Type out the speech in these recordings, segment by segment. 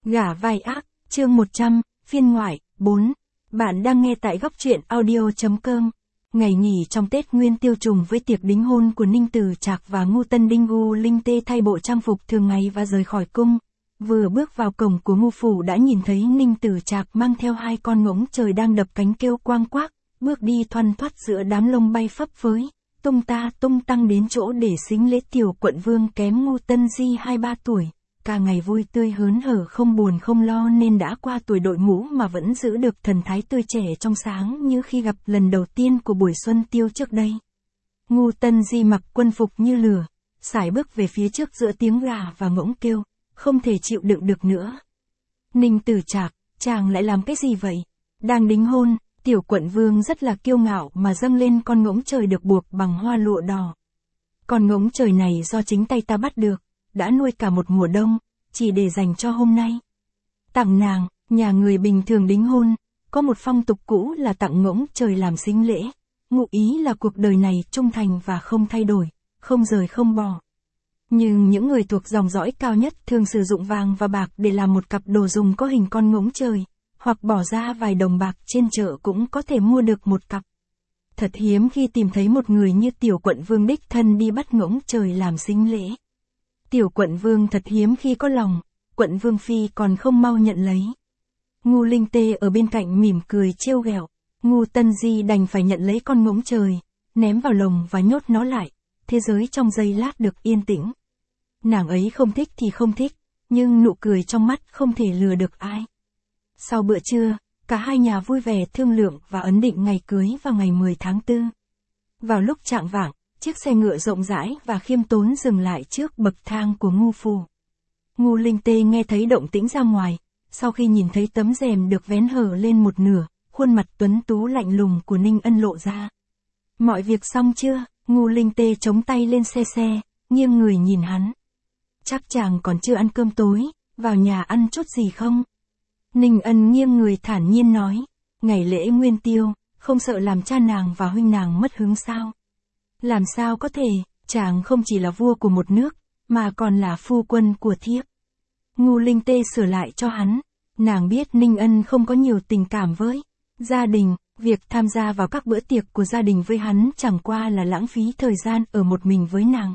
Gả vai ác, chương 100, phiên ngoại, 4. Bạn đang nghe tại góc truyện audio.com. Ngày nghỉ trong Tết Nguyên Tiêu trùng với tiệc đính hôn của Ninh Tử Trạc và Ngưu Tân Đinh. Ngưu Linh Tê thay bộ trang phục thường ngày và rời khỏi cung. Vừa bước vào cổng của Ngưu phủ đã nhìn thấy Ninh Tử Trạc mang theo 2 con ngỗng trời đang đập cánh kêu quang quác, bước đi thoăn thoắt giữa đám lông bay phấp phới, tung ta tung tăng đến chỗ để sính lễ. Tiểu quận vương kém Ngưu Tân Di 2-3 tuổi. Cả ngày vui tươi hớn hở, không buồn không lo nên đã qua tuổi đội ngũ mà vẫn giữ được thần thái tươi trẻ trong sáng như khi gặp lần đầu tiên của buổi xuân tiêu trước đây. Ngưu Tân Di mặc quân phục như lửa, sải bước về phía trước giữa tiếng gà và ngỗng kêu, không thể chịu đựng được nữa. Ninh Tử Trạc, chàng lại làm cái gì vậy? Đang đính hôn, tiểu quận vương rất là kiêu ngạo mà dâng lên con ngỗng trời được buộc bằng hoa lụa đỏ. Con ngỗng trời này do chính tay ta bắt được, đã nuôi cả một mùa đông, chỉ để dành cho hôm nay. Tặng nàng, nhà người bình thường đính hôn, có một phong tục cũ là tặng ngỗng trời làm sính lễ, ngụ ý là cuộc đời này trung thành và không thay đổi, không rời không bỏ. Nhưng những người thuộc dòng dõi cao nhất thường sử dụng vàng và bạc để làm một cặp đồ dùng có hình con ngỗng trời, hoặc bỏ ra vài đồng bạc trên chợ cũng có thể mua được một cặp. Thật hiếm khi tìm thấy một người như tiểu quận vương đích thân đi bắt ngỗng trời làm sính lễ. Tiểu quận vương thật hiếm khi có lòng, quận vương phi còn không mau nhận lấy. Ngưu Linh Tê ở bên cạnh mỉm cười trêu ghẹo, Ngưu Tân Di đành phải nhận lấy con ngỗng trời, ném vào lồng và nhốt nó lại, thế giới trong giây lát được yên tĩnh. Nàng ấy không thích thì không thích, nhưng nụ cười trong mắt không thể lừa được ai. Sau bữa trưa, cả hai nhà vui vẻ thương lượng và ấn định ngày cưới vào ngày 10 tháng 4. Vào lúc chạng vạng, chiếc xe ngựa rộng rãi và khiêm tốn dừng lại trước bậc thang của Ngưu phủ. Ngưu Linh Tê nghe thấy động tĩnh ra ngoài, sau khi nhìn thấy tấm rèm được vén hở lên một nửa, khuôn mặt tuấn tú lạnh lùng của Ninh Ân lộ ra. Mọi việc xong chưa? Ngưu Linh Tê chống tay lên xe, nghiêng người nhìn hắn. Chắc chàng còn chưa ăn cơm tối, vào nhà ăn chút gì không? Ninh Ân nghiêng người thản nhiên nói, ngày lễ Nguyên Tiêu, không sợ làm cha nàng và huynh nàng mất hứng sao? Làm sao có thể, chàng không chỉ là vua của một nước, mà còn là phu quân của thiếp. Ngưu Linh Tê sửa lại cho hắn, nàng biết Ninh Ân không có nhiều tình cảm với gia đình, việc tham gia vào các bữa tiệc của gia đình với hắn chẳng qua là lãng phí thời gian ở một mình với nàng.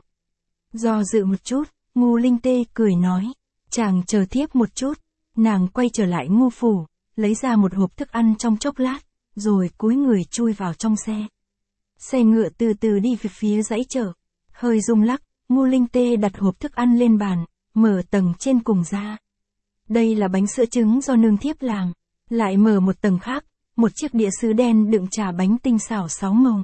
Do dự một chút, Ngưu Linh Tê cười nói, chàng chờ thiếp một chút. Nàng quay trở lại Ngưu phủ, lấy ra một hộp thức ăn trong chốc lát, rồi cúi người chui vào trong xe. Xe ngựa từ từ đi về phía dãy chợ, hơi rung lắc, Ngưu Linh Tê đặt hộp thức ăn lên bàn, mở tầng trên cùng ra. Đây là bánh sữa trứng do nương thiếp làm, lại mở một tầng khác, một chiếc đĩa sứ đen đựng trà bánh tinh xảo 6 màu.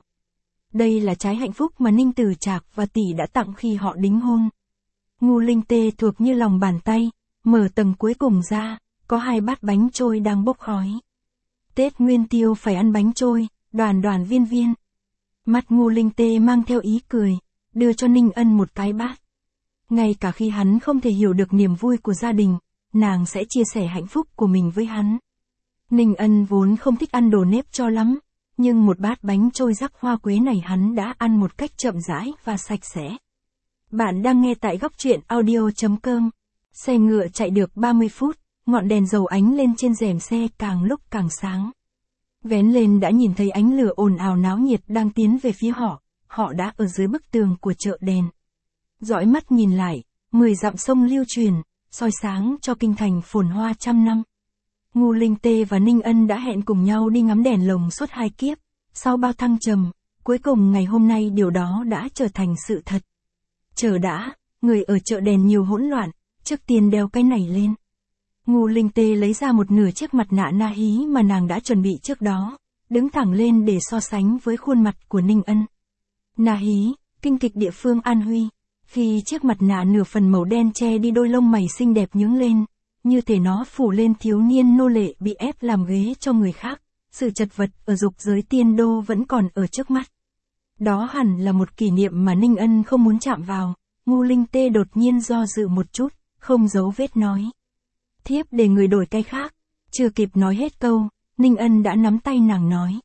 Đây là trái hạnh phúc mà Ninh Tử Trạc và tỷ đã tặng khi họ đính hôn. Ngưu Linh Tê thuộc như lòng bàn tay, mở tầng cuối cùng ra, có 2 bát bánh trôi đang bốc khói. Tết Nguyên Tiêu phải ăn bánh trôi, đoàn đoàn viên viên. Mắt Ngưu Linh Tê mang theo ý cười, đưa cho Ninh Ân một cái bát. Ngay cả khi hắn không thể hiểu được niềm vui của gia đình, nàng sẽ chia sẻ hạnh phúc của mình với hắn. Ninh Ân vốn không thích ăn đồ nếp cho lắm, nhưng một bát bánh trôi rắc hoa quế này hắn đã ăn một cách chậm rãi và sạch sẽ. Bạn đang nghe tại góc truyện audio.com. Xe ngựa chạy được 30 phút, ngọn đèn dầu ánh lên trên rèm xe càng lúc càng sáng. Vén lên đã nhìn thấy ánh lửa ồn ào náo nhiệt đang tiến về phía họ đã ở dưới bức tường của chợ đèn. Dõi mắt nhìn lại, 10 dặm sông lưu truyền, soi sáng cho kinh thành phồn hoa trăm năm. Ngưu Linh Tê và Ninh Ân đã hẹn cùng nhau đi ngắm đèn lồng suốt 2 kiếp, sau bao thăng trầm, cuối cùng ngày hôm nay điều đó đã trở thành sự thật. Chờ đã, người ở chợ đèn nhiều hỗn loạn, trước tiên đeo cái này lên. Ngưu Linh Tê lấy ra một nửa chiếc mặt nạ na hí mà nàng đã chuẩn bị trước đó, đứng thẳng lên để so sánh với khuôn mặt của Ninh Ân. Na hí, kinh kịch địa phương An Huy, khi chiếc mặt nạ nửa phần màu đen che đi đôi lông mày xinh đẹp nhướng lên, như thể nó phủ lên thiếu niên nô lệ bị ép làm ghế cho người khác, sự chật vật ở dục giới tiên đô vẫn còn ở trước mắt. Đó hẳn là một kỷ niệm mà Ninh Ân không muốn chạm vào. Ngưu Linh Tê đột nhiên do dự một chút, không giấu vết nói. Thiếp để người đổi cái khác. Chưa kịp nói hết câu, Ninh Ân đã nắm tay nàng nói.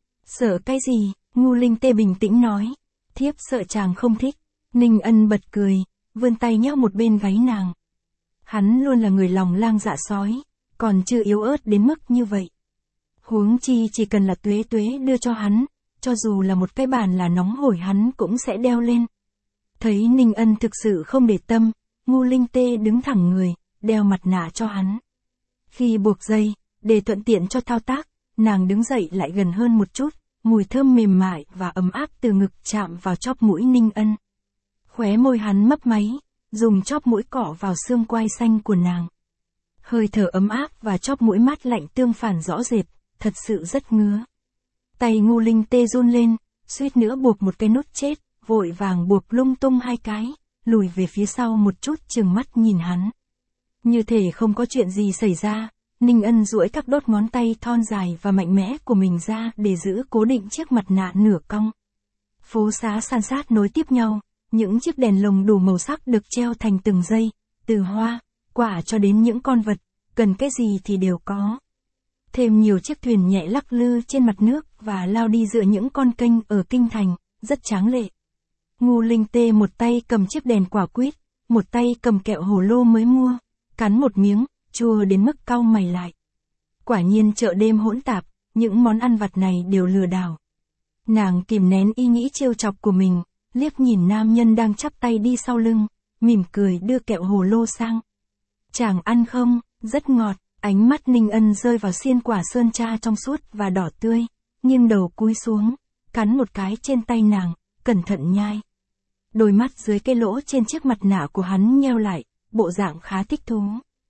Sợ cái gì? Ngưu Linh Tê bình tĩnh nói. Thiếp sợ chàng không thích. Ninh Ân bật cười, vươn tay nheo một bên gáy nàng. Hắn luôn là người lòng lang dạ sói, còn chưa yếu ớt đến mức như vậy. Huống chi chỉ cần là Tuế Tuế đưa cho hắn, cho dù là một cái bàn là nóng hổi hắn cũng sẽ đeo lên. Thấy Ninh Ân thực sự không để tâm, Ngu Linh Tê đứng thẳng người, đeo mặt nạ cho hắn. Khi buộc dây, để thuận tiện cho thao tác, nàng đứng dậy lại gần hơn một chút, mùi thơm mềm mại và ấm áp từ ngực chạm vào chóp mũi Ninh Ân. Khóe môi hắn mấp máy, dùng chóp mũi cọ vào xương quai xanh của nàng. Hơi thở ấm áp và chóp mũi mát lạnh tương phản rõ rệt, thật sự rất ngứa. Tay Ngu Linh Tê run lên, suýt nữa buộc một cái nút chết, vội vàng buộc lung tung hai cái, lùi về phía sau một chút trừng mắt nhìn hắn. Như thể không có chuyện gì xảy ra, Ninh Ân duỗi các đốt ngón tay thon dài và mạnh mẽ của mình ra để giữ cố định chiếc mặt nạ nửa cong. Phố xá san sát nối tiếp nhau, những chiếc đèn lồng đủ màu sắc được treo thành từng dây, từ hoa, quả cho đến những con vật, cần cái gì thì đều có. Thêm nhiều chiếc thuyền nhẹ lắc lư trên mặt nước và lao đi giữa những con kênh ở kinh thành, rất tráng lệ. Ngu Linh Tê một tay cầm chiếc đèn quả quýt, một tay cầm kẹo hồ lô mới mua, cắn một miếng, chua đến mức cau mày lại. Quả nhiên chợ đêm hỗn tạp, những món ăn vặt này đều lừa đảo. Nàng kìm nén ý nghĩ trêu chọc của mình, liếc nhìn nam nhân đang chắp tay đi sau lưng, mỉm cười đưa kẹo hồ lô sang. Chàng ăn không, rất ngọt. Ánh mắt Ninh Ân rơi vào xiên quả sơn tra trong suốt và đỏ tươi, nghiêng đầu cúi xuống, cắn một cái trên tay nàng, cẩn thận nhai. Đôi mắt dưới cái lỗ trên chiếc mặt nạ của hắn nheo lại, bộ dạng khá thích thú.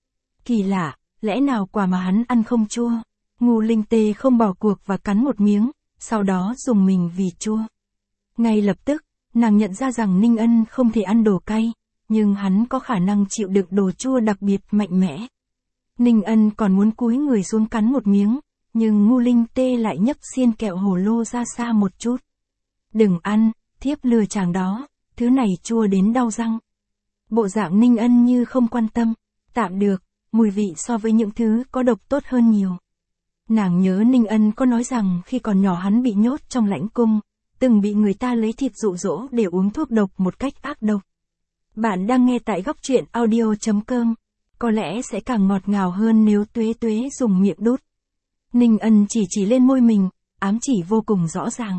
Kỳ lạ, lẽ nào quả mà hắn ăn không chua? Ngu Linh Tê không bỏ cuộc và cắn một miếng, sau đó dùng mình vì chua. Ngay lập tức, nàng nhận ra rằng Ninh Ân không thể ăn đồ cay, nhưng hắn có khả năng chịu đựng đồ chua đặc biệt mạnh mẽ. Ninh Ân còn muốn cúi người xuống cắn một miếng, nhưng Ngu Linh Tê lại nhấc xiên kẹo hồ lô ra xa một chút. Đừng ăn, thiếp lừa chàng đó, thứ này chua đến đau răng. Bộ dạng Ninh Ân như không quan tâm, tạm được, mùi vị so với những thứ có độc tốt hơn nhiều. Nàng nhớ Ninh Ân có nói rằng khi còn nhỏ hắn bị nhốt trong lãnh cung, từng bị người ta lấy thịt dụ dỗ để uống thuốc độc một cách ác độc. Bạn đang nghe tại góc truyện audio.com. Có lẽ sẽ càng ngọt ngào hơn nếu Tuế Tuế dùng miệng đút. Ninh Ân chỉ lên môi mình, ám chỉ vô cùng rõ ràng.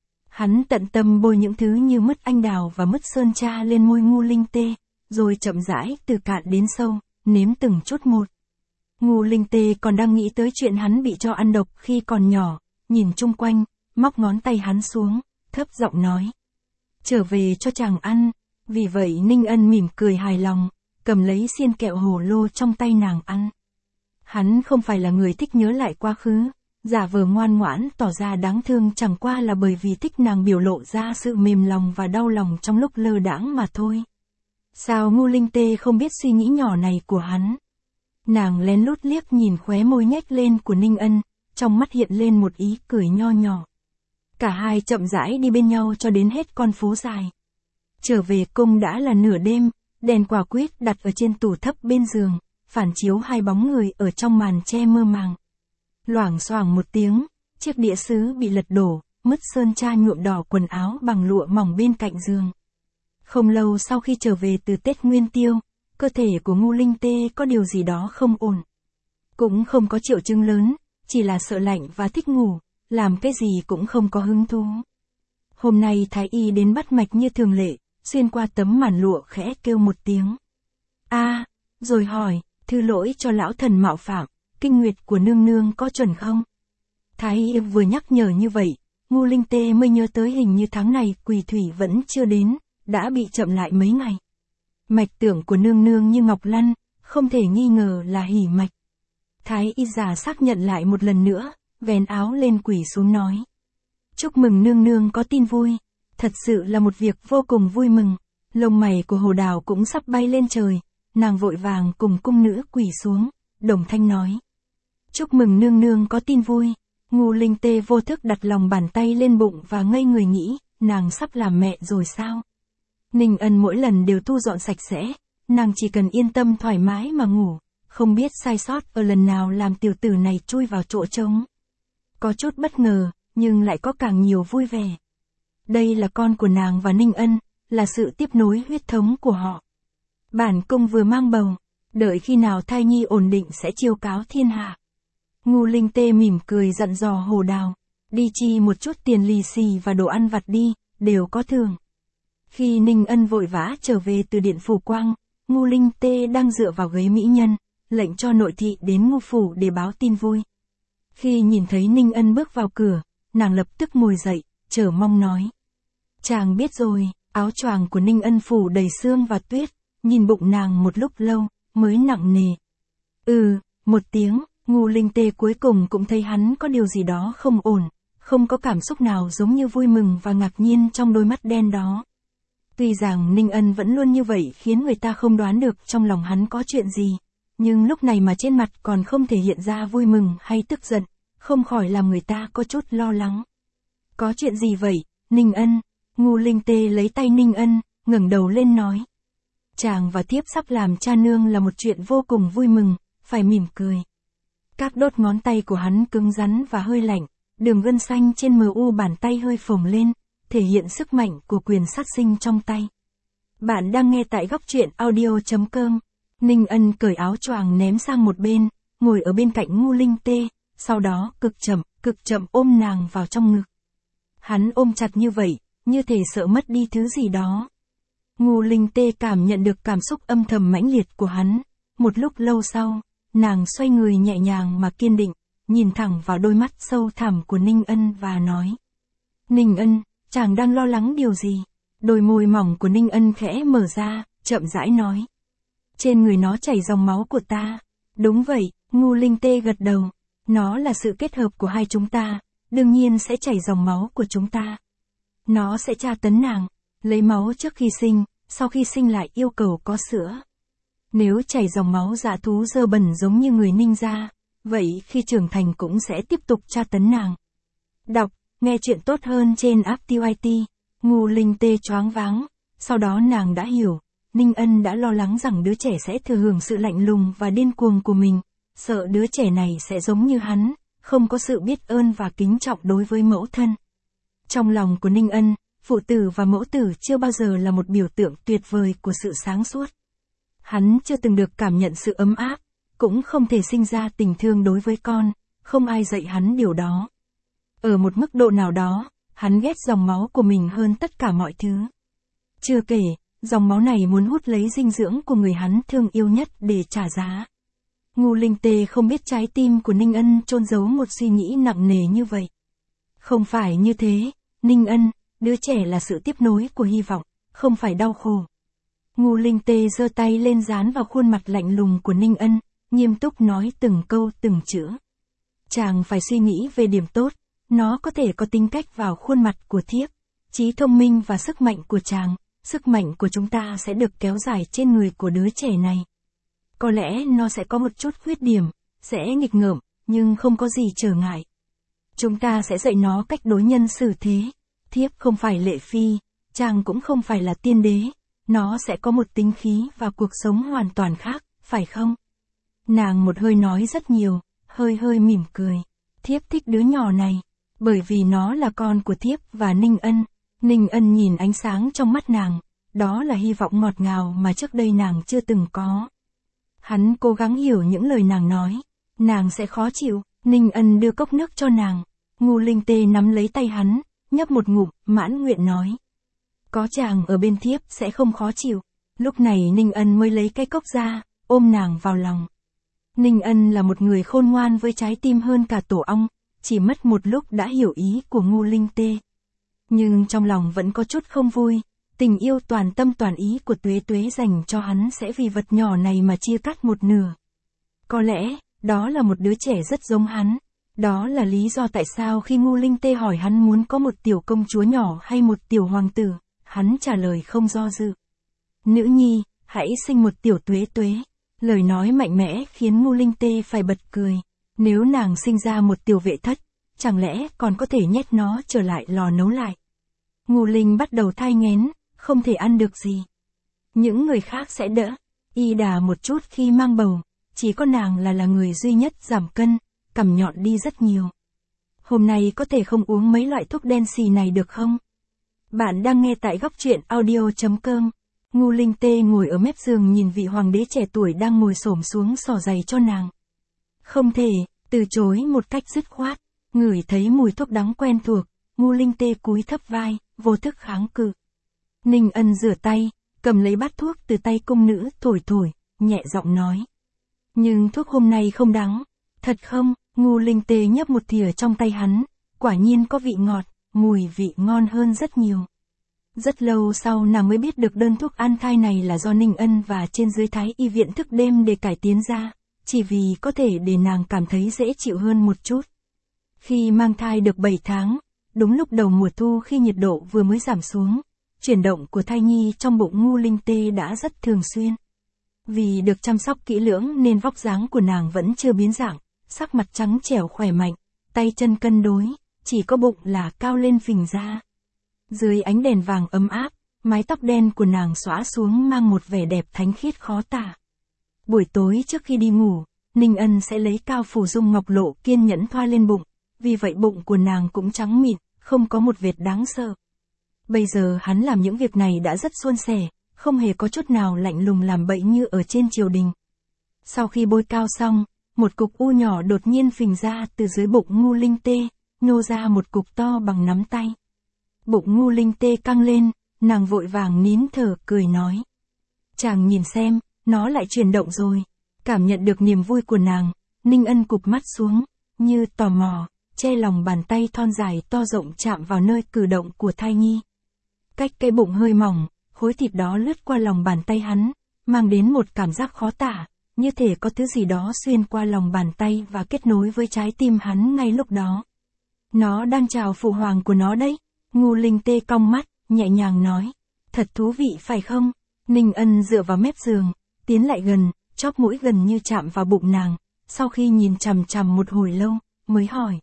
Hắn tận tâm bôi những thứ như mứt anh đào và mứt sơn tra lên môi Ngu Linh Tê, rồi chậm rãi từ cạn đến sâu, nếm từng chút một. Ngu Linh Tê còn đang nghĩ tới chuyện hắn bị cho ăn độc khi còn nhỏ, nhìn chung quanh, móc ngón tay hắn xuống, thấp giọng nói. Trở về cho chàng ăn, vì vậy Ninh Ân mỉm cười hài lòng, cầm lấy xiên kẹo hồ lô trong tay nàng ăn. Hắn không phải là người thích nhớ lại quá khứ, giả vờ ngoan ngoãn tỏ ra đáng thương chẳng qua là bởi vì thích nàng biểu lộ ra sự mềm lòng và đau lòng trong lúc lơ đãng mà thôi. Sao Ngu Linh Tê không biết suy nghĩ nhỏ này của hắn? Nàng lén lút liếc nhìn khóe môi nhếch lên của Ninh Ân, trong mắt hiện lên một ý cười nho nhỏ. Cả hai chậm rãi đi bên nhau cho đến hết con phố dài. Trở về cung đã là nửa đêm. Đèn quả quýt đặt ở trên tủ thấp bên giường, phản chiếu hai bóng người ở trong màn che mơ màng. Loảng xoảng một tiếng, chiếc đĩa sứ bị lật đổ, mứt sơn tra nhuộm đỏ quần áo bằng lụa mỏng bên cạnh giường. Không lâu sau khi trở về từ Tết Nguyên Tiêu, cơ thể của Ngu Linh Tê có điều gì đó không ổn. Cũng không có triệu chứng lớn, chỉ là sợ lạnh và thích ngủ, làm cái gì cũng không có hứng thú. Hôm nay Thái Y đến bắt mạch như thường lệ. Xuyên qua tấm màn lụa khẽ kêu một tiếng. Rồi hỏi, thư lỗi cho lão thần mạo phạm, kinh nguyệt của nương nương có chuẩn không? Thái Y vừa nhắc nhở như vậy, Ngu Linh Tê mới nhớ tới hình như tháng này Quỳ Thủy vẫn chưa đến, đã bị chậm lại mấy ngày. Mạch tưởng của nương nương như ngọc lăn, không thể nghi ngờ là hỉ mạch. Thái Y già xác nhận lại một lần nữa, vén áo lên quỳ xuống nói. Chúc mừng nương nương có tin vui. Thật sự là một việc vô cùng vui mừng, lông mày của Hồ Đào cũng sắp bay lên trời, nàng vội vàng cùng cung nữ quỳ xuống, đồng thanh nói. Chúc mừng nương nương có tin vui. Ngu Linh Tê vô thức đặt lòng bàn tay lên bụng và ngây người nghĩ, nàng sắp làm mẹ rồi sao? Ninh Ân mỗi lần đều thu dọn sạch sẽ, nàng chỉ cần yên tâm thoải mái mà ngủ, không biết sai sót ở lần nào làm tiểu tử này chui vào chỗ trống. Có chút bất ngờ, nhưng lại có càng nhiều vui vẻ. Đây là con của nàng và Ninh Ân, là sự tiếp nối huyết thống của họ. Bản cung vừa mang bầu, Đợi khi nào thai nhi ổn định sẽ chiêu cáo thiên hạ. Ngu Linh Tê mỉm cười dặn dò Hồ Đào, đi chi một chút tiền lì xì và đồ ăn vặt đi, đều có thưởng. Khi Ninh Ân vội vã trở về từ điện phủ Quang, Ngu Linh Tê đang dựa vào ghế mỹ nhân, lệnh cho nội thị đến Ngu phủ để báo tin vui. Khi nhìn thấy Ninh Ân bước vào cửa, nàng lập tức ngồi dậy, chờ mong nói. Chàng biết rồi, áo choàng của Ninh Ân phủ đầy sương và tuyết, nhìn bụng nàng một lúc lâu, mới nặng nề. Một tiếng, Ngu Linh Tê cuối cùng cũng thấy hắn có điều gì đó không ổn, không có cảm xúc nào giống như vui mừng và ngạc nhiên trong đôi mắt đen đó. Tuy rằng Ninh Ân vẫn luôn như vậy khiến người ta không đoán được trong lòng hắn có chuyện gì, nhưng lúc này mà trên mặt còn không thể hiện ra vui mừng hay tức giận, không khỏi làm người ta có chút lo lắng. Có chuyện gì vậy, Ninh Ân? Ngu Linh Tê lấy tay Ninh Ân, ngẩng đầu lên nói. Chàng và thiếp sắp làm cha nương là một chuyện vô cùng vui mừng, phải mỉm cười. Các đốt ngón tay của hắn cứng rắn và hơi lạnh, đường gân xanh trên mu bàn tay hơi phồng lên, thể hiện sức mạnh của quyền sát sinh trong tay. Bạn đang nghe tại góc truyện audio.com. Ninh Ân cởi áo choàng ném sang một bên, ngồi ở bên cạnh Ngu Linh Tê, sau đó cực chậm ôm nàng vào trong ngực. Hắn ôm chặt như vậy, như thể sợ mất đi thứ gì đó. Ngu Linh Tê cảm nhận được cảm xúc âm thầm mãnh liệt của hắn. Một lúc lâu sau, nàng xoay người nhẹ nhàng mà kiên định, nhìn thẳng vào đôi mắt sâu thẳm của Ninh Ân và nói. Ninh Ân, chàng đang lo lắng điều gì? Đôi môi mỏng của Ninh Ân khẽ mở ra, chậm rãi nói. Trên người nó chảy dòng máu của ta. Đúng vậy, Ngu Linh Tê gật đầu. Nó là sự kết hợp của hai chúng ta, đương nhiên sẽ chảy dòng máu của chúng ta. Nó sẽ tra tấn nàng, lấy máu trước khi sinh, sau khi sinh lại yêu cầu có sữa. Nếu chảy dòng máu dã thú dơ bẩn giống như người Ninh gia, vậy khi trưởng thành cũng sẽ tiếp tục tra tấn nàng. Đọc, nghe chuyện tốt hơn trên app TYT. Ngu Linh Tê choáng váng, sau đó nàng đã hiểu, Ninh Ân đã lo lắng rằng đứa trẻ sẽ thừa hưởng sự lạnh lùng và điên cuồng của mình, sợ đứa trẻ này sẽ giống như hắn, không có sự biết ơn và kính trọng đối với mẫu thân. Trong lòng của Ninh Ân, phụ tử và mẫu tử chưa bao giờ là một biểu tượng tuyệt vời của sự sáng suốt. Hắn chưa từng được cảm nhận sự ấm áp, cũng không thể sinh ra tình thương đối với con, không ai dạy hắn điều đó. Ở một mức độ nào đó, hắn ghét dòng máu của mình hơn tất cả mọi thứ. Chưa kể, dòng máu này muốn hút lấy dinh dưỡng của người hắn thương yêu nhất để trả giá. Ngu Linh Tê không biết trái tim của Ninh Ân chôn giấu một suy nghĩ nặng nề như vậy. Không phải như thế, Ninh Ân, đứa trẻ là sự tiếp nối của hy vọng, không phải đau khổ. Ngu Linh Tê giơ tay lên dán vào khuôn mặt lạnh lùng của Ninh Ân, nghiêm túc nói từng câu từng chữ. Chàng phải suy nghĩ về điểm tốt, nó có thể có tính cách vào khuôn mặt của thiếp, trí thông minh và sức mạnh của chàng, sức mạnh của chúng ta sẽ được kéo dài trên người của đứa trẻ này. Có lẽ nó sẽ có một chút khuyết điểm, sẽ nghịch ngợm, nhưng không có gì trở ngại. Chúng ta sẽ dạy nó cách đối nhân xử thế. Thiếp không phải lệ phi, chàng cũng không phải là tiên đế, nó sẽ có một tính khí và cuộc sống hoàn toàn khác, phải không? Nàng một hơi nói rất nhiều, hơi mỉm cười. Thiếp thích đứa nhỏ này, bởi vì nó là con của thiếp và Ninh Ân. Ninh Ân nhìn ánh sáng trong mắt nàng, đó là hy vọng ngọt ngào mà trước đây nàng chưa từng có. Hắn cố gắng hiểu những lời nàng nói, nàng sẽ khó chịu. Ninh Ân đưa cốc nước cho nàng, Ngu Linh Tê nắm lấy tay hắn, nhấp một ngụm, mãn nguyện nói. Có chàng ở bên thiếp sẽ không khó chịu. Lúc này Ninh Ân mới lấy cái cốc ra, ôm nàng vào lòng. Ninh Ân là một người khôn ngoan với trái tim hơn cả tổ ong, chỉ mất một lúc đã hiểu ý của Ngu Linh Tê. Nhưng trong lòng vẫn có chút không vui, tình yêu toàn tâm toàn ý của Tuế Tuế dành cho hắn sẽ vì vật nhỏ này mà chia cắt một nửa. Có lẽ, đó là một đứa trẻ rất giống hắn. Đó là lý do tại sao khi Ngu Linh Tê hỏi hắn muốn có một tiểu công chúa nhỏ hay một tiểu hoàng tử, hắn trả lời không do dự. Nữ nhi, hãy sinh một tiểu Tuế Tuế. Lời nói mạnh mẽ khiến Ngu Linh Tê phải bật cười. Nếu nàng sinh ra một tiểu vệ thất, chẳng lẽ còn có thể nhét nó trở lại lò nấu lại. Ngu Linh bắt đầu thai nghén, không thể ăn được gì. Những người khác sẽ đỡ, y đà một chút khi mang bầu, chỉ có nàng là người duy nhất giảm cân, cằm nhọn đi rất nhiều. Hôm nay có thể không uống mấy loại thuốc đen xì này được không? Bạn đang nghe tại góc truyện audio.com. Ngu Linh Tê ngồi ở mép giường nhìn vị hoàng đế trẻ tuổi đang ngồi xổm xuống xỏ giày cho nàng. Không thể, từ chối một cách dứt khoát, ngửi thấy mùi thuốc đắng quen thuộc, Ngu Linh Tê cúi thấp vai, vô thức kháng cự. Ninh Ân rửa tay, cầm lấy bát thuốc từ tay cung nữ thổi thổi, nhẹ giọng nói. Nhưng thuốc hôm nay không đắng, thật không? Ngu Linh Tê nhấp một thìa trong tay hắn, quả nhiên có vị ngọt, mùi vị ngon hơn rất nhiều. Rất lâu sau nàng mới biết được đơn thuốc an thai này là do Ninh Ân và trên dưới Thái y viện thức đêm để cải tiến ra, chỉ vì có thể để nàng cảm thấy dễ chịu hơn một chút. Khi mang thai được 7 tháng, đúng lúc đầu mùa thu khi nhiệt độ vừa mới giảm xuống, chuyển động của thai nhi trong bụng Ngu Linh Tê đã rất thường xuyên. Vì được chăm sóc kỹ lưỡng nên vóc dáng của nàng vẫn chưa biến dạng, sắc mặt trắng trẻo khỏe mạnh, tay chân cân đối, chỉ có bụng là cao lên phình ra. Dưới ánh đèn vàng ấm áp, mái tóc đen của nàng xõa xuống mang một vẻ đẹp thánh khiết khó tả. Buổi tối trước khi đi ngủ, Ninh Ân sẽ lấy cao phủ dung ngọc lộ kiên nhẫn thoa lên bụng, vì vậy bụng của nàng cũng trắng mịn, không có một vệt đáng sợ. Bây giờ hắn làm những việc này đã rất suôn sẻ, không hề có chút nào lạnh lùng làm bậy như ở trên triều đình. Sau khi bôi cao xong, một cục u nhỏ đột nhiên phình ra từ dưới bụng Ngu Linh Tê, nhô ra một cục to bằng nắm tay. Bụng Ngu Linh Tê căng lên, nàng vội vàng nín thở cười nói. Chàng nhìn xem, nó lại chuyển động rồi. Cảm nhận được niềm vui của nàng, Ninh Ân cụp mắt xuống, như tò mò, che lòng bàn tay thon dài to rộng chạm vào nơi cử động của thai nhi. Cách cái bụng hơi mỏng, khối thịt đó lướt qua lòng bàn tay hắn, mang đến một cảm giác khó tả, như thể có thứ gì đó xuyên qua lòng bàn tay và kết nối với trái tim hắn ngay lúc đó. Nó đang chào phụ hoàng của nó đấy. Ngu Linh Tê cong mắt, nhẹ nhàng nói. Thật thú vị phải không? Ninh Ân dựa vào mép giường, tiến lại gần, chóp mũi gần như chạm vào bụng nàng, sau khi nhìn chằm chằm một hồi lâu, mới hỏi.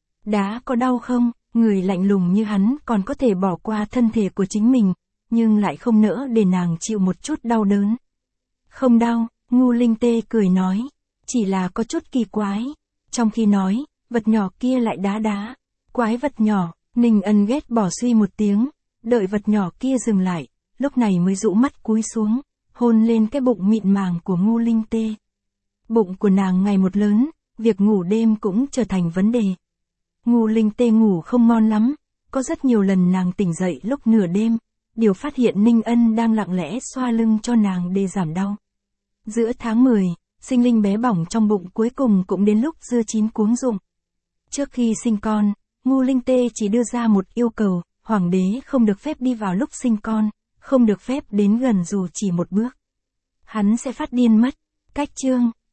Đá có đau không? Người lạnh lùng như hắn còn có thể bỏ qua thân thể của chính mình, nhưng lại không nỡ để nàng chịu một chút đau đớn. Không đau, Ngu Linh Tê cười nói, chỉ là có chút kỳ quái. Trong khi nói, vật nhỏ kia lại đá. Quái vật nhỏ. Ninh Ân ghét bỏ suy một tiếng, đợi vật nhỏ kia dừng lại, lúc này mới dụ mắt cúi xuống, hôn lên cái bụng mịn màng của Ngu Linh Tê. Bụng của nàng ngày một lớn, việc ngủ đêm cũng trở thành vấn đề. Ngu Linh Tê ngủ không ngon lắm, có rất nhiều lần nàng tỉnh dậy lúc nửa đêm, điều phát hiện Ninh Ân đang lặng lẽ xoa lưng cho nàng để giảm đau. Giữa tháng 10, sinh linh bé bỏng trong bụng cuối cùng cũng đến lúc dưa chín cuống rụng. Trước khi sinh con, Ngu Linh Tê chỉ đưa ra một yêu cầu, hoàng đế không được phép đi vào lúc sinh con, không được phép đến gần dù chỉ một bước. Hắn sẽ phát điên mất. Cách chương